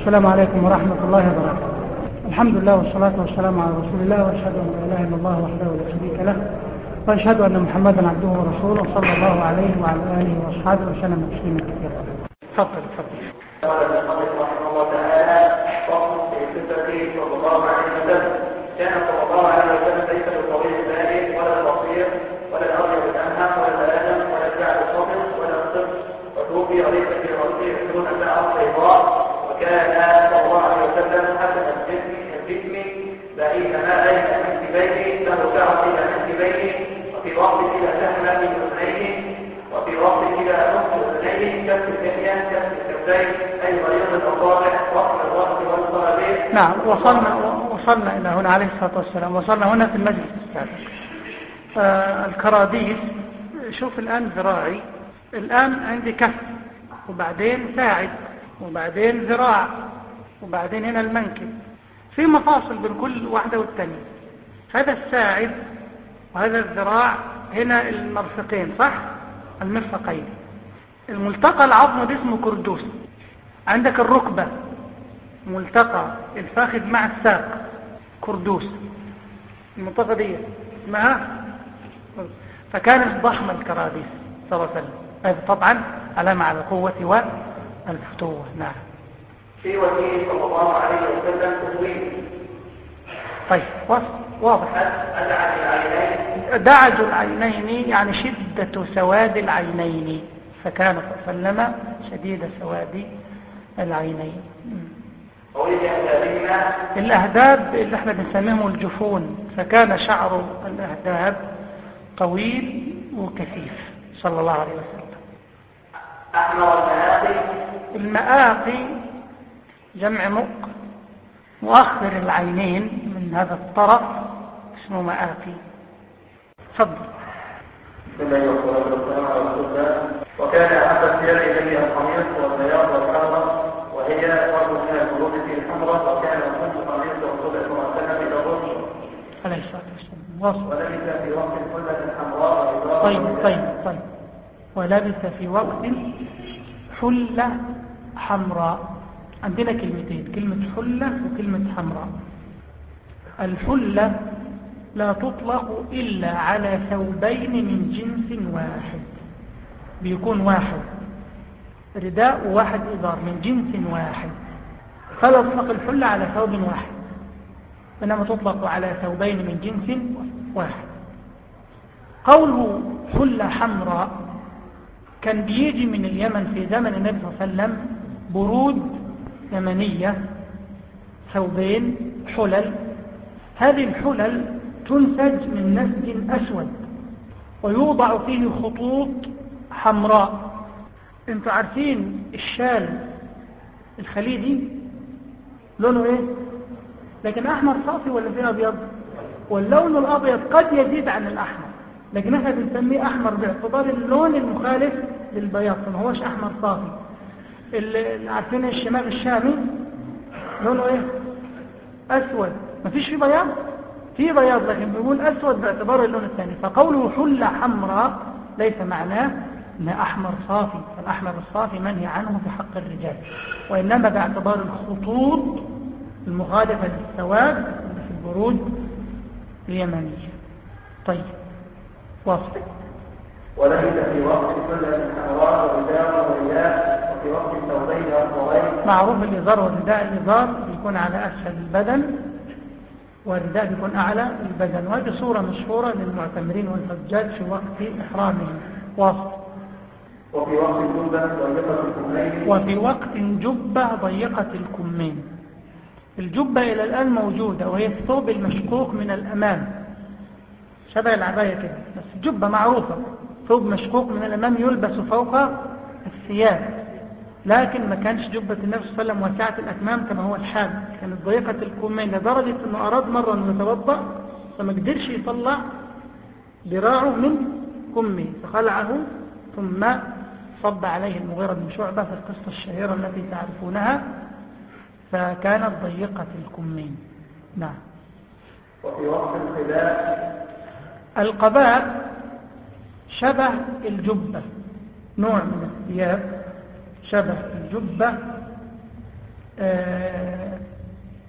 السلام عليكم ورحمة الله وبركاته. الحمد لله والصلاة والسلام على رسول الله، وأشهد أن لا إله إلا الله وحده لا شريك له، وأشهد أن محمدا عبده ورسوله صلى الله عليه وعلى آله وأصحابه وسلم تسليما كثيرا. تفضل. قال المصنف رحمه الله تعالى: فصل في صفته صلى الله عليه وسلم. كان صلى الله عليه وسلم ليس بالطويل البائن ولا القصير ولا الأبيض الأنهى ولا الآدم ولا الجعد الصبر ولا الصبر، وتوفي وليس في رأسه 20 شعرة بيضاء. وكان صلى الله عليه وسلم حسن الجسم بعيد مائل منكبيه، له شعر إلى منكبيه، وفي وقت إلى شحمة أذنيه، وفي وقت إلى نصف أذنيه، كف اللحية، كف الكفين، أي غليظ الأصابع، وصل الرأس والصابع. نعم، وصلنا إلى هنا عليه الصلاة والسلام. وصلنا هنا في المجلس السابق. الكراديس. شوف الآن ذراعي، الآن عندي كف، وبعدين ساعد، وبعدين ذراع، وبعدين هنا المنكب، في مفاصل بين كل واحدة والتانية. هذا الساعد وهذا الذراع، هنا المرفقين، صح؟ المرفقين. الملتقى العظم ده اسمه كردوس. عندك الركبة، ملتقى الفخذ مع الساق، كردوس. الملتقى دي اسمها، فكانت ضخمة الكراديس صلى الله عليه وسلم. هذا طبعا علامة على القوة والفتوة. نعم. في وجهه صلى الله عليه وسلم تطويل. طيب، واضح. دعج العينين يعني شدة سواد العينين، فكان صلى الله عليه وسلم شديد سواد العينين. الأهداب اللي احنا بنسميهم الجفون، فكان شعر الأهداب طويل وكثيف صلى الله عليه وسلم. أحمر المآقي جمع مؤخر العينين من هذا الطرف اسمه مآقي. تفضل. بسم الله والصلاة والسلام على رسول الله. وكان أحب الثياب إليه القميص والبياض والحمراء، وهي فرد من القلوب في الحمراء. وكان يكون قميص رسول الله صلى الله عليه وسلم إلى الرمش عليه الصلاة والسلام. ولبس في وقت حلة حمراء. طيب. ولبس في وقت حلة حمراء. عندنا كلمتين، كلمة حلة وكلمة حمراء. الحلة لا تطلق إلا على ثوبين من جنس واحد، بيكون واحد رداء وواحد إزار من جنس واحد، فلا تطلق الحلة على ثوب واحد، إنما تطلق على ثوبين من جنس واحد. قوله حلة حمراء كان بيجي من اليمن في زمن النبي صلى الله عليه وسلم برود يمنية، ثوبين حلل. هذه الحلل تنسج من نسج أسود ويوضع فيه خطوط حمراء. انتوا عارفين الشال الخليجي لونه ايه؟ لكن احمر صافي ولا فيه ابيض؟ واللون الابيض قد يزيد عن الاحمر، لكن احنا بنسميه احمر باعتبار اللون المخالف للبياض، ما هوش احمر صافي. اللي عارفين الشماغ الشامي لونه ايه؟ اسود، ما فيش فيه بياض، فيه بياض لكن بيقول اسود باعتبار اللون الثاني. فقوله حلة حمراء ليس معناه انها احمر صافي، فالاحمر الصافي منهي عنه في حق الرجال، وانما باعتبار الخطوط المخالفة للسواد في البرود اليمنية. طيب، واصل. ولبس في وقت حلة حمراء ورداء ورداء، وفي وقت ثوبين أخضرين. معروف الإزار والرداء، الإزار بيكون على أسفل البدن والرداء بيكون أعلى البدن، وهذه صورة مشهورة للمعتمرين والحجاج في وقت إحرامهم. واصل. وفي وقت جبة ضيقة الكمين. الجبة إلى الآن موجودة، وهي الثوب المشقوق من الأمام، شبه العباية كده، بس جبة معروفة، ثوب مشقوق من الأمام يلبس فوق الثياب، لكن ما كانش جبة النبي صلى الله عليه وسلم واسعة الأكمام كما هو الحال، كانت ضيقة الكمين لدرجة أنه أراد مرة أنه يتوضأ فما قدرش يطلع ذراعه من كمه فخلعه، ثم صب عليه المغيرة بن شعبة في القصة الشهيرة التي تعرفونها، فكانت ضيقة الكمين. نعم. وفي وقت القباء. القباء شبه الجبة، نوع من الثياب شبه الجبة،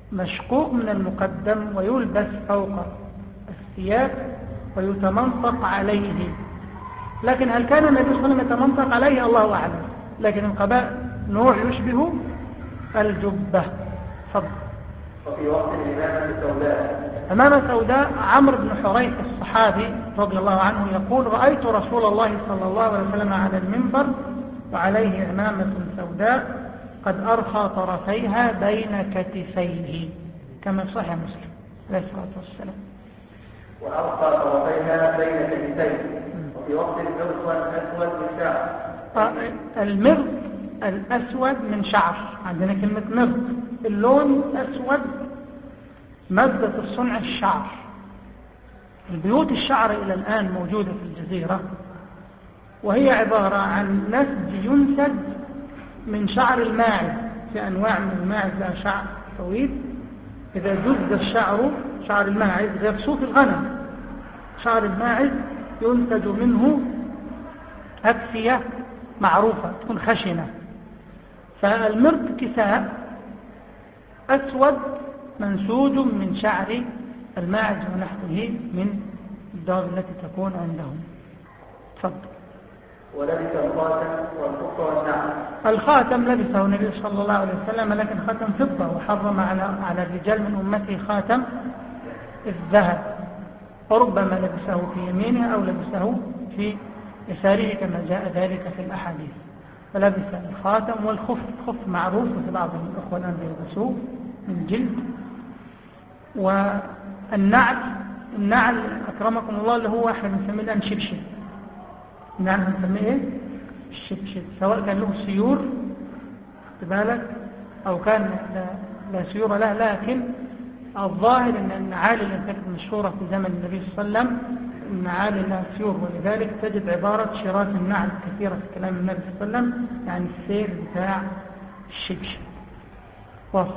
مشقوق من المقدم ويلبس فوق الثياب ويتمنطق عليه. لكن هل كان النبي صلى الله عليه وسلم يتمنطق عليه؟ الله أعلم. لكن القباء نوع يشبه الجبة. فضل. وفي وقت الإمامة السوداء أمام سوداء عمرو بن حريث الصحابي رضي الله عنه يقول: رأيت رسول الله صلى الله عليه وسلم على المنبر وعليه عمامة سوداء قد أرخى طرفيها بين كتفيه، كما في صحيح مسلم عليه الصلاة والسلام. وأرخى طرفيها بين كتفيه. وفي وقت المرخى الأسود من شعر. المرخ الأسود من شعر، عندنا كلمة مرخ، اللون أسود، مادة الصنع الشعر. البيوت الشعر إلى الآن موجودة في الجزيرة، وهي عبارة عن نسج ينسج من شعر الماعز. في أنواع من الماعز لها شعر طويل، إذا جز الشعر، شعر الماعز غير صوف الغنم، شعر الماعز ينتج منه أكسية معروفة تكون خشنة. فالمرد كساء أسود منسوج من شعر الماعز ونحوه من الدار التي تكون عندهم. تفضل. ولبس الخاتم والفضة والنعل. الخاتم لبسه النبي صلى الله عليه وسلم، لكن خاتم فضة، وحرم على الرجال من أمته خاتم الذهب، وربما لبسه في يمينه أو لبسه في يساره كما جاء ذلك في الأحاديث. فلبس الخاتم والخف، الخف معروف في بعض الأخوة الآن يلبسوه من جلد. والنعل أكرمكم الله اللي هو احنا بنسميه الآن شبشب. النعل بنسميه ايه؟ الشبشب، سواء كان له سيور خد بالك أو كان لا سيور له، لكن الظاهر أن النعال اللي كانت مشهورة في زمن النبي صلى الله عليه وسلم النعال لها سيور، ولذلك تجد عبارة شراك النعل كثيرة في كلام النبي صلى الله عليه وسلم، يعني السير بتاع الشبشب. فصل.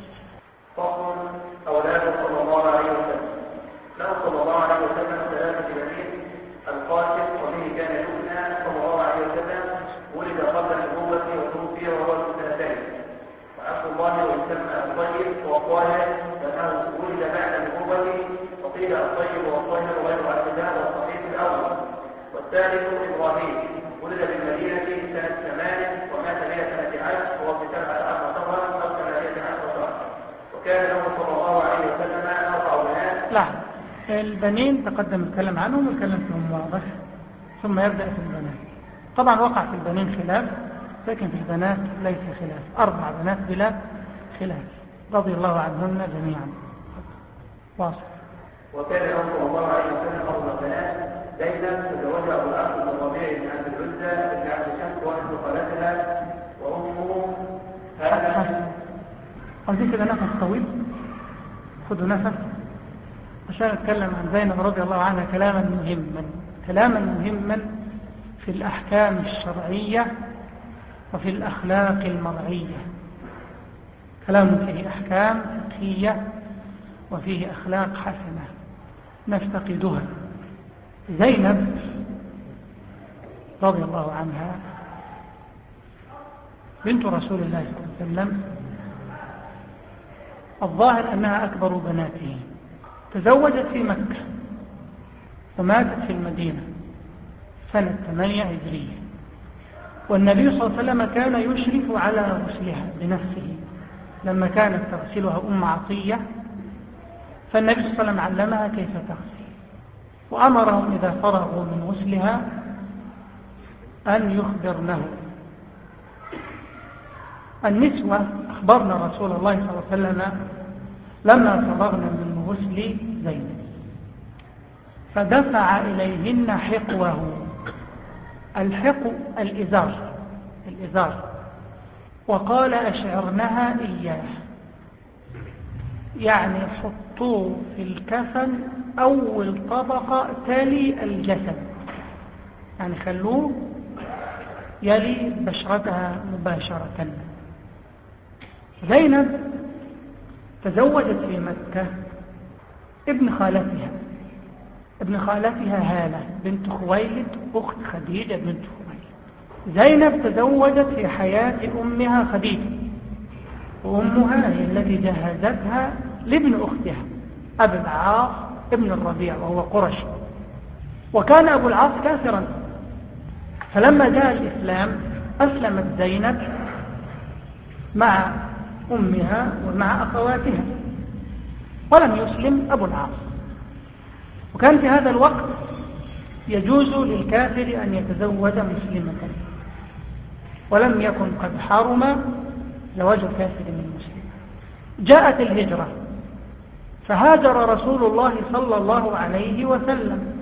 أولاده صلى الله عليه وسلم. له صلى الله عليه وسلم 3 بنين: القاسم وبه كان يبنى صلى الله عليه وسلم، ولد قبل النبوة وتوفي وهو في 2. وعبد الله ويسمى الطيب والطاهر لأنه ولد بعد النبوة، وقيل الطيب والطاهر غير عبد الله والصحيح الأول. والثالث إبراهيم ولد بالمدينة سنة 8 ومات بها سنة 10 وهو في 17 شهرا أو 18 شهرا. وكان له صلى الله عليه وسلم 4 بنات. لا، البنين تقدم الكلام عنهم والكلام فيهم واضح، ثم يبدأ في البنات. طبعا وقع في البنين خلاف، لكن في البنات ليس خلاف، 4 بنات بلا خلاف رضي الله عنهن جميعا. واصل. وكان له صلى الله عليه وسلم 4 بنات: زينب تزوجها أبو العاص بن الربيع بن عبد العزى بن عبد شمس وأهل خالتها، وأمه هذا. عايزين كده نفس طويل، خدوا نفس عشان نتكلم عن زينب رضي الله عنها كلاما مهما في الأحكام الشرعية وفي الأخلاق المرعية. كلام فيه أحكام فقهية وفيه أخلاق حسنة نفتقدها. زينب رضي الله عنها بنت رسول الله صلى الله عليه وسلم، الظاهر أنها أكبر بناته، تزوجت في مكة وماتت في المدينة سنة 8 هجرية، والنبي صلى الله عليه وسلم كان يشرف على غسلها بنفسه لما كانت تغسلها أم عطية، فالنبي صلى الله عليه وسلم علمها كيف تغسل، وأمرهم إذا فرغوا من غسلها أن يخبرنه. النسوة أخبرنا رسول الله صلى الله عليه وسلم لما فرغنا من غسل زينب فدفع إليهن حقوه. الحقو الإزار، وقال أشعرنها إياه، يعني حطوه في الكفن أول طبقة تلي الجسد، يعني خلوه يلي بشرتها مباشرة. زينب تزوجت في مكة ابن خالتها هالة بنت خويلد أخت خديجة بنت خويلد. زينب تزوجت في حياة أمها خديجة وأمها هي التي جهزتها لابن أختها أبي العاص ابن الربيع وهو قرشي. وكان أبو العاص كافرا، فلما جاء الإسلام أسلمت زينب مع أمها ومع أخواتها، ولم يسلم أبو العاص. وكان في هذا الوقت يجوز للكافر أن يتزوج مسلمة، ولم يكن قد حرم زواج الكافر من مسلم. جاءت الهجرة، فهاجر رسول الله صلى الله عليه وسلم،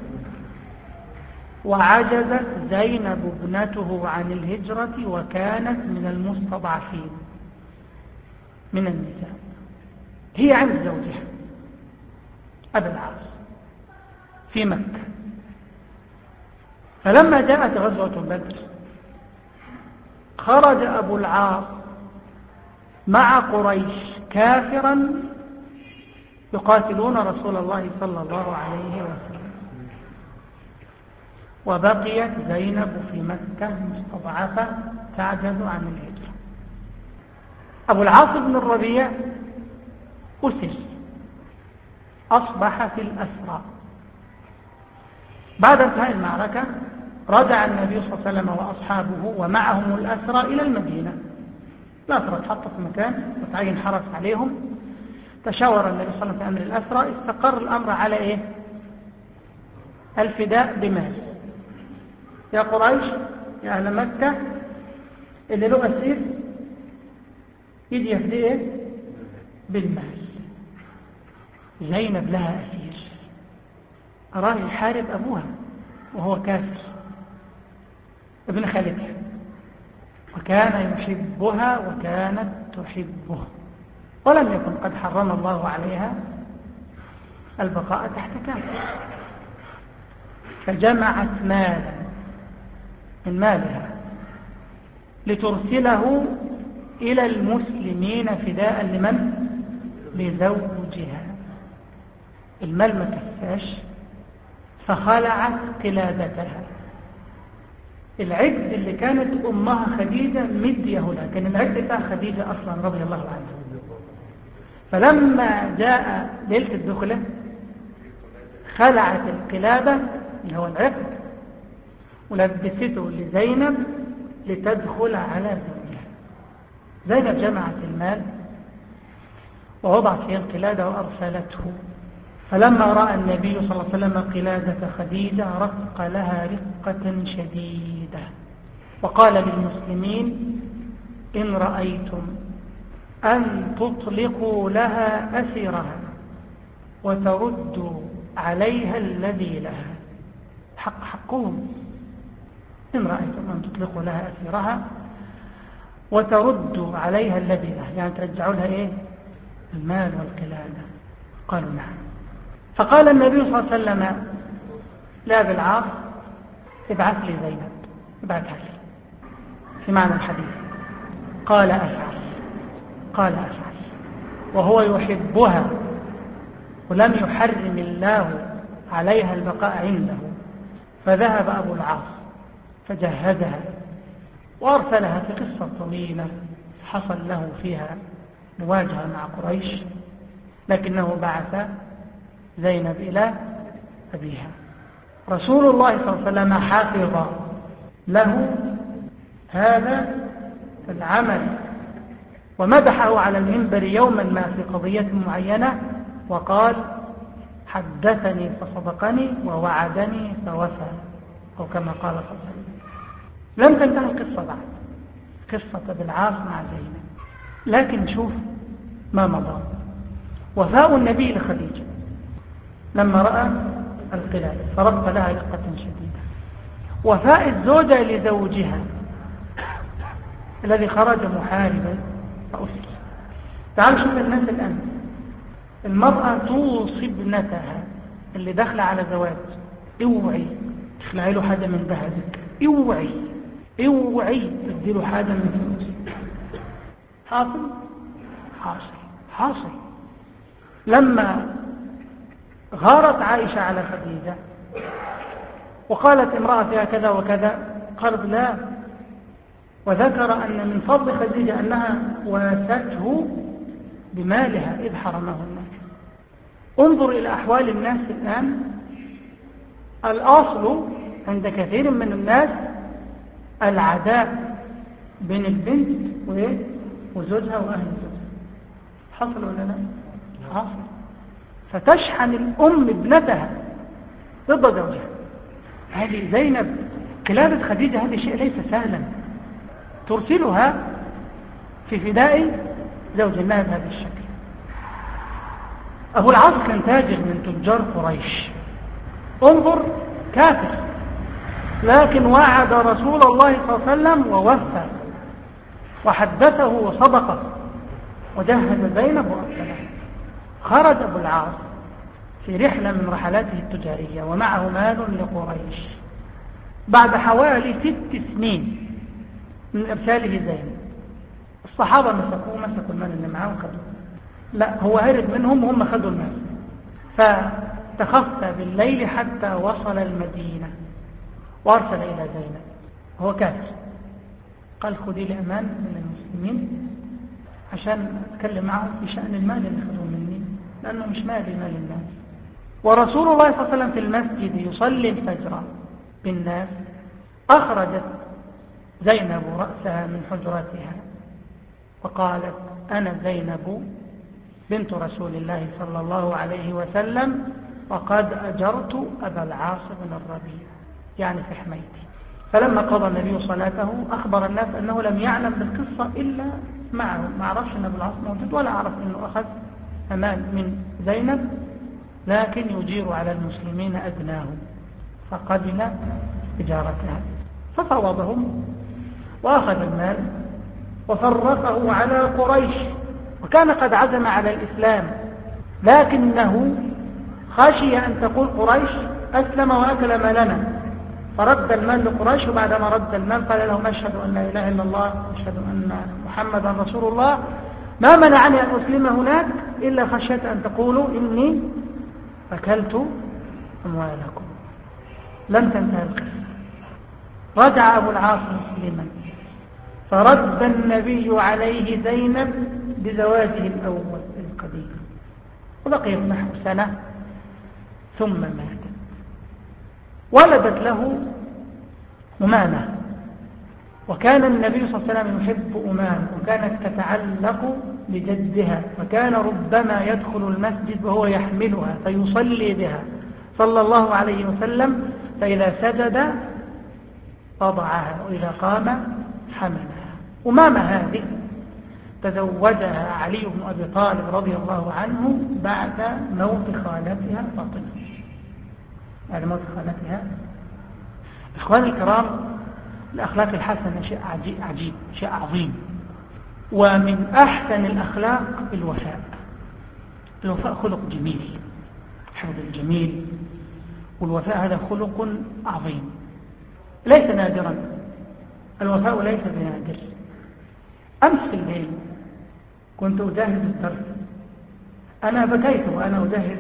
وعجزت زينب ابنته عن الهجرة، وكانت من المستضعفين من النساء، هي عند زوجها أبي العاص في مكة. فلما جاءت غزوة بدر خرج أبو العاص مع قريش كافرا يقاتلون رسول الله صلى الله عليه وسلم، وبقيت زينب في مكة مستضعفة تعجز عن الهجرة. أبو العاص بن الربيع أسر، أصبح في الأسرى. بعد انتهاء المعركة رجع النبي صلى الله عليه وسلم وأصحابه ومعهم الأسرى إلى المدينة. الأسرى اتحطوا في مكان وتعين حرس عليهم. تشاور النبي صلى الله عليه وسلم في أمر الأسرى، استقر الأمر على إيه؟ الفداء بمال. يا قريش يا أهل مكة اللي له أسير يجي يفديه بالمال. زينب لها أسير أراه يحارب أبوها وهو كافر ابن خالتها، وكان يحبها وكانت تحبه، ولم يكن قد حرم الله عليها البقاء تحت كافر. فجمعت مالا من مالها لترسله إلى المسلمين فداء لمن؟ لزوجها. المال ما كفاش، فخلعت قلادتها، العقد اللي كانت أمها خديجة مديه لها، كان العقد بتاع خديجة أصلا رضي الله عنها. فلما جاء ليلة الدخلة خلعت القلادة اللي هو العقد ولبسته لزينب لتدخل على زوجها. زينب جمعت المال ووضعت فيه القلادة وأرسلته. فلما رأى النبي صلى الله عليه وسلم قلادة خديجة رق لها رقة شديدة، وقال للمسلمين: إن رأيتم أن تطلقوا لها أسيرها وتردوا عليها الذي لها، حقهم. إن رأيتم أن تطلقوا لها أسيرها وتردوا عليها الذي لها، يعني ترجعوا لها إيه؟ المال والقلادة. قالوا نعم. فقال النبي صلى الله عليه وسلم لأبي العاص: ابعث لي زينب، ابعثها لي، في معنى الحديث. قال أفعل، قال أفعل، وهو يحبها ولم يحرم الله عليها البقاء عنده. فذهب أبو العاص فجهزها وأرسلها في قصة طويلة حصل له فيها مواجهة مع قريش، لكنه بعث زينب إلى أبيها. رسول الله صلى الله عليه وسلم حافظ له هذا العمل ومدحه على المنبر يوما ما في قضية معينة وقال: حدثني فصدقني ووعدني فوفى، أو كما قال صلى الله عليه وسلم. لم تنتهي القصة بعد، قصة أبي العاص مع زينب، لكن شوف ما مضى. وفاء النبي لخديجة لما رأى القلادة فرق لها رقة شديدة. وفاء الزوجة لزوجها الذي خرج محاربا فأسر. تعالوا شوف الناس الآن، المرأة توصي ابنتها اللي داخله على زواج: اوعي تخلعي له حاجة من ذهبك، اوعي اوعي تدي له حاجة من فلوسك. حاصل حاصل حاصل. لما غارت عائشة على خديجة وقالت امرأة فيها كذا وكذا، قالت: لا، وذكر أن من فضل خديجة أنها واسته بمالها إذ حرمه الناس. انظر إلى أحوال الناس الآن. الأصل عند كثير من الناس العداء بين البنت وزوجها وأهل زوجها. حصل ولا لا؟ حصل. فتشحن الأم ابنتها ضد زوجها. هذه زينب قلادة خديجة هذا شيء ليس سهلا، ترسلها في فداء زوج الله بهذا الشكل. أبو العاص كان تاجر من تجار قريش، انظر، كافر، لكن وعد رسول الله صلى الله عليه وسلم ووفى وحدثه وصدقه وجهز زينب وأرسلها. خرج أبو العاص في رحلة من رحلاته التجارية ومعه مال لقريش. بعد حوالي 6 سنين من إرساله زينب، الصحابة مسكوا المال اللي معاه وخذوه. لا، هو هرب منهم وهم خذوا المال. فتخفى بالليل حتى وصل المدينة وارسل إلى زينب، هو كافر، قال خذي لي أمان من المسلمين عشان أتكلم معهم في شأن المال اللي خذوه مني، لأنه مش مالي، مال الناس. ورسول الله صلى الله عليه وسلم في المسجد يصلي الفجر بالناس. أخرجت زينب رأسها من حجرتها وقالت أنا زينب بنت رسول الله صلى الله عليه وسلم وقد أجرت أبا العاص بن الربيع، يعني في حميتي. فلما قضى النبي صلاته أخبر الناس أنه لم يعلم بالقصة إلا معه، ما عرفش أن أبو العاص موجود ولا عرف أنه أخذ أمان من زينب، لكن يجير على المسلمين أدناهم، فقبل إجارتها ففوضهم وأخذ المال وفرقه على قريش. وكان قد عزم على الإسلام، لكنه خشي أن تقول قريش أسلم وأكل مالنا، فرد المال لقريش. وبعدما رد المال قال لهم أشهد أن لا إله إلا الله وأشهد أن محمدا رسول الله، ما منعني أن أسلم هناك إلا خشيت أن تقولوا إني أكلت أموالكم. لم تنتهي القصة. رجع أبو العاص مسلما، فرد النبي عليه زينب بزواجه الأول القديم، وبقيت نحو سنة ثم ماتت. ولدت له أمامة، وكان النبي صلى الله عليه وسلم يحب أمامة، وكانت تتعلق بجدها، فكان ربما يدخل المسجد وهو يحملها فيصلي بها صلى الله عليه وسلم، فإذا سجد وضعها وإذا قام حملها. أمامة هذه تزوجها علي بن أبي طالب رضي الله عنه بعد موت خالتها فاطمة، بعد موت خالتها. إخواني الكرام، الأخلاق الحسنة شيء عجيب، شيء عظيم. ومن أحسن الأخلاق الوفاء. الوفاء خلق جميل، حفظ الجميل، والوفاء هذا خلق عظيم ليس نادرا. الوفاء ليس بنادر. أمس في الليل كنت أجهز الدرس، أنا بكيت وأنا أجهز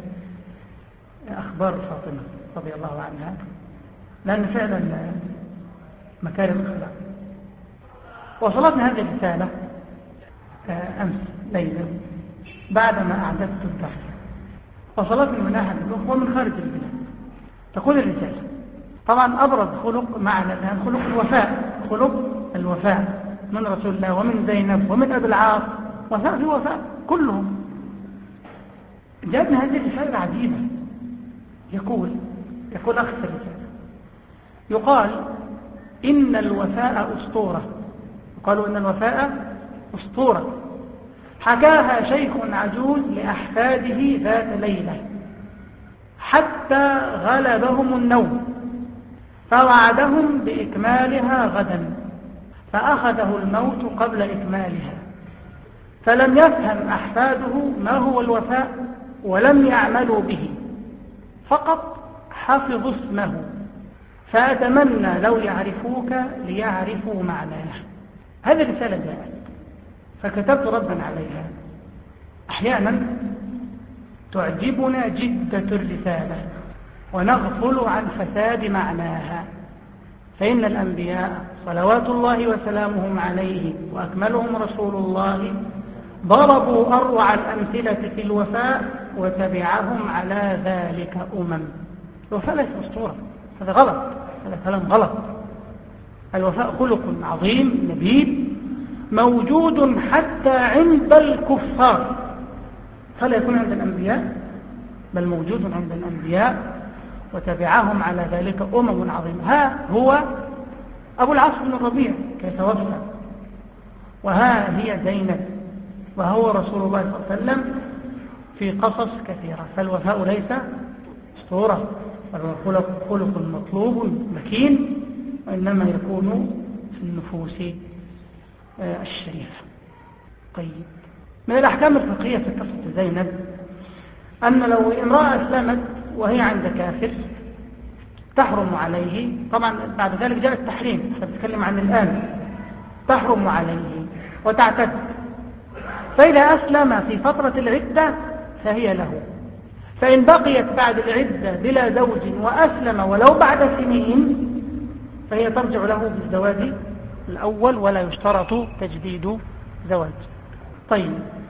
أخبار فاطمة رضي الله عنها، لأن فعلا مكارم الأخلاق. وصلتنا هذه الرسالة أمس ليلا بعدما أعددت الدرس، وصلتني من أحد الأخوة من خارج البلاد. تقول الرسالة، طبعا أبرز خلق معنا الآن خلق الوفاء، خلق الوفاء من رسول الله ومن زينب ومن أبي العاص، وفاء في وفاء كلهم. جاءتنا هذه الرسالة عجيبة. يقول أخ الرسالة، يقال إن الوفاء أسطورة. قالوا إن الوفاء أسطورة حكاها شيخ عجوز لأحفاده ذات ليلة حتى غلبهم النوم، فوعدهم بإكمالها غدا، فأخذه الموت قبل إكمالها، فلم يفهم أحفاده ما هو الوفاء ولم يعملوا به، فقط حفظوا اسمه، فأتمنى لو يعرفوك ليعرفوا معناه. هذه رسالة جاءت فكتبت ردا عليها. أحيانا تعجبنا جدة الرسالة ونغفل عن فساد معناها، فإن الأنبياء صلوات الله وسلامهم عليه وأكملهم رسول الله ضربوا أروع الأمثلة في الوفاء وتبعهم على ذلك الوفاء ليس أسطورة، هذا غلط، هذا كلام غلط. الوفاء خلق عظيم نبيل موجود حتى عند الكفار، فلا يكون عند الأنبياء بل موجود عند الأنبياء وتبعهم على ذلك عظيمة. ها هو أبو العاص بن الربيع كيف وفى، وها هي زينب، وهو رسول الله صلى الله عليه وسلم في قصص كثيرة. فالوفاء ليس أسطورة، بل خلق مطلوب مكين، وإنما يكون في النفوس الشريفة. طيب، من الأحكام الفقهية في قصة زينب أن لو امرأة أسلمت وهي عند كافر تحرم عليه، طبعا بعد ذلك جاء التحريم، سنتكلم عن الآن، تحرم عليه وتعتد، فإذا أسلم في فترة العدة فهي له، فإن بقيت بعد العدة بلا زوج وأسلم ولو بعد سنين فهي ترجع له بالزواج الأول ولا يشترط تجديد زواج. طيب،